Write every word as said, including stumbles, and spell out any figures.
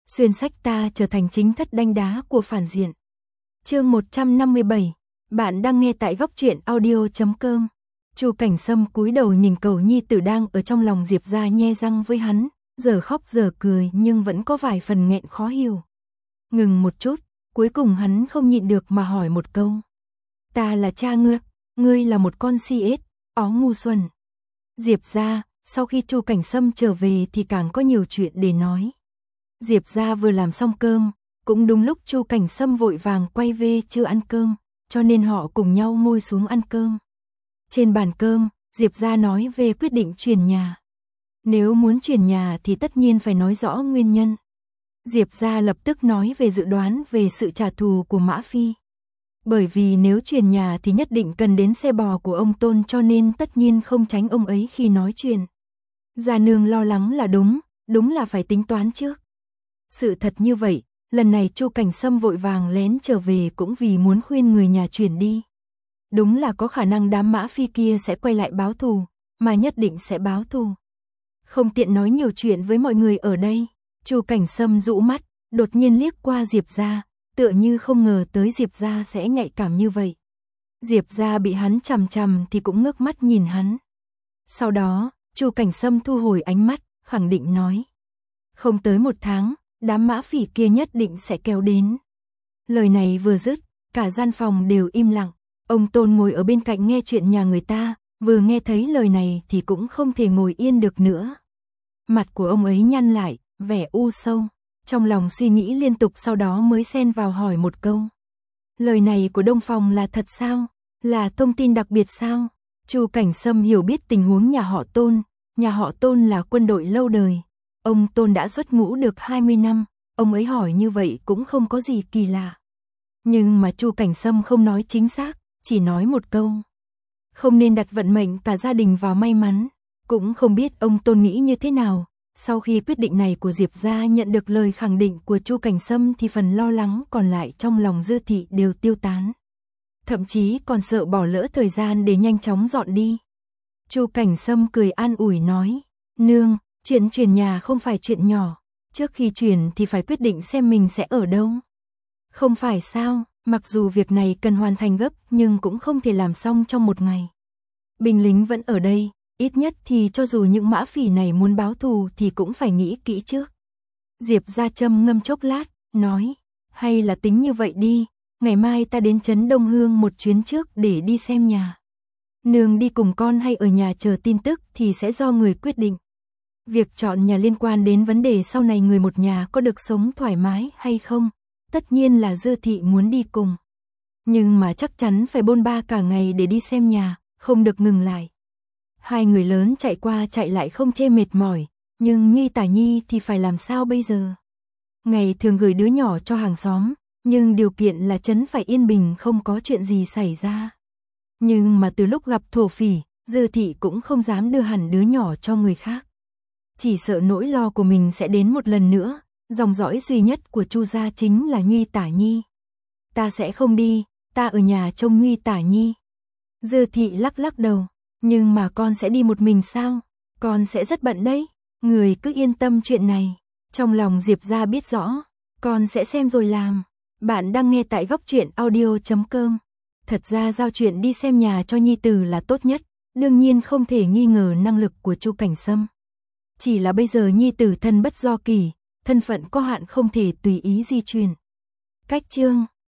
xuyên sách ta trở thành chính thất đanh đá của phản diện. Chương một trăm năm mươi bảy, bạn đang nghe tại góc truyện audio chấm com. Chu Cảnh Sâm cúi đầu nhìn Cầu nhi tử đang ở trong lòng Diệp gia nhe răng với hắn, giờ khóc giờ cười nhưng vẫn có vài phần nghẹn khó hiểu. Ngừng một chút, cuối cùng hắn không nhịn được mà hỏi một câu. Ta là cha ngươi, ngươi là một con si ếch, ó ngu xuẩn. Diệp gia, sau khi Chu Cảnh Sâm trở về thì càng có nhiều chuyện để nói. Diệp gia vừa làm xong cơm, cũng đúng lúc Chu Cảnh Sâm vội vàng quay về chưa ăn cơm, cho nên họ cùng nhau ngồi xuống ăn cơm. Trên bàn cơm, Diệp gia nói về quyết định chuyển nhà. Nếu muốn chuyển nhà thì tất nhiên phải nói rõ nguyên nhân. Diệp gia lập tức nói về dự đoán về sự trả thù của Mã Phi. Bởi vì nếu chuyển nhà thì nhất định cần đến xe bò của ông Tôn, cho nên tất nhiên không tránh ông ấy khi nói chuyện. Gia nương lo lắng là đúng, đúng là phải tính toán trước. Sự thật như vậy, lần này Chu Cảnh Sâm vội vàng lén trở về cũng vì muốn khuyên người nhà chuyển đi. Đúng là có khả năng đám Mã Phi kia sẽ quay lại báo thù, mà nhất định sẽ báo thù. Không tiện nói nhiều chuyện với mọi người ở đây, Chu Cảnh Sâm dụ mắt, đột nhiên liếc qua Diệp gia, tựa như không ngờ tới Diệp gia sẽ nhạy cảm như vậy. Diệp gia bị hắn chằm chằm thì cũng ngước mắt nhìn hắn. Sau đó, Chu Cảnh Sâm thu hồi ánh mắt, khẳng định nói. Không tới một tháng, đám Mã Phỉ kia nhất định sẽ kéo đến. Lời này vừa dứt, cả gian phòng đều im lặng. Ông Tôn ngồi ở bên cạnh nghe chuyện nhà người ta, vừa nghe thấy lời này thì cũng không thể ngồi yên được nữa. Mặt của ông ấy nhăn lại, vẻ u sâu, trong lòng suy nghĩ liên tục, sau đó mới xen vào hỏi một câu. Lời này của Đông Phong là thật sao? Là thông tin đặc biệt sao? Chu Cảnh Sâm hiểu biết tình huống nhà họ Tôn, nhà họ Tôn là quân đội lâu đời. Ông Tôn đã xuất ngũ được hai mươi năm, ông ấy hỏi như vậy cũng không có gì kỳ lạ. Nhưng mà Chu Cảnh Sâm không nói chính xác, chỉ nói một câu. Không nên đặt vận mệnh cả gia đình vào may mắn, cũng không biết ông Tôn nghĩ như thế nào. Sau khi quyết định này của Diệp gia nhận được lời khẳng định của Chu Cảnh Sâm thì phần lo lắng còn lại trong lòng Dư Thị đều tiêu tán. Thậm chí còn sợ bỏ lỡ thời gian để nhanh chóng dọn đi. Chu Cảnh Sâm cười an ủi nói, nương, chuyện chuyển nhà không phải chuyện nhỏ, trước khi chuyển thì phải quyết định xem mình sẽ ở đâu. Không phải sao, mặc dù việc này cần hoàn thành gấp nhưng cũng không thể làm xong trong một ngày. Binh lính vẫn ở đây, ít nhất thì cho dù những Mã Phỉ này muốn báo thù thì cũng phải nghĩ kỹ trước. Diệp gia châm ngâm chốc lát, nói, hay là tính như vậy đi, ngày mai ta đến trấn Đông Hương một chuyến trước để đi xem nhà. Nương đi cùng con hay ở nhà chờ tin tức thì sẽ do người quyết định. Việc chọn nhà liên quan đến vấn đề sau này người một nhà có được sống thoải mái hay không, tất nhiên là Dư Thị muốn đi cùng. Nhưng mà chắc chắn phải bôn ba cả ngày để đi xem nhà, không được ngừng lại. Hai người lớn chạy qua chạy lại không chê mệt mỏi, nhưng Nhi Tả Nhi thì phải làm sao bây giờ? Ngày thường gửi đứa nhỏ cho hàng xóm, nhưng điều kiện là trấn phải yên bình không có chuyện gì xảy ra. Nhưng mà từ lúc gặp thổ phỉ, Dư Thị cũng không dám đưa hẳn đứa nhỏ cho người khác. Chỉ sợ nỗi lo của mình sẽ đến một lần nữa, dòng dõi duy nhất của Chu gia chính là Nhi Tả Nhi. Ta sẽ không đi, ta ở nhà trông Nhi Tả Nhi. Dư Thị lắc lắc đầu, nhưng mà con sẽ đi một mình sao? Con sẽ rất bận đấy, người cứ yên tâm chuyện này. Trong lòng Diệp gia biết rõ, con sẽ xem rồi làm. Bạn đang nghe tại góc truyện audio chấm com. Thật ra giao chuyện đi xem nhà cho nhi tử là tốt nhất, đương nhiên không thể nghi ngờ năng lực của Chu Cảnh Sâm. Chỉ là bây giờ nhi tử thân bất do kỳ, thân phận có hạn không thể tùy ý di chuyển. Cách chương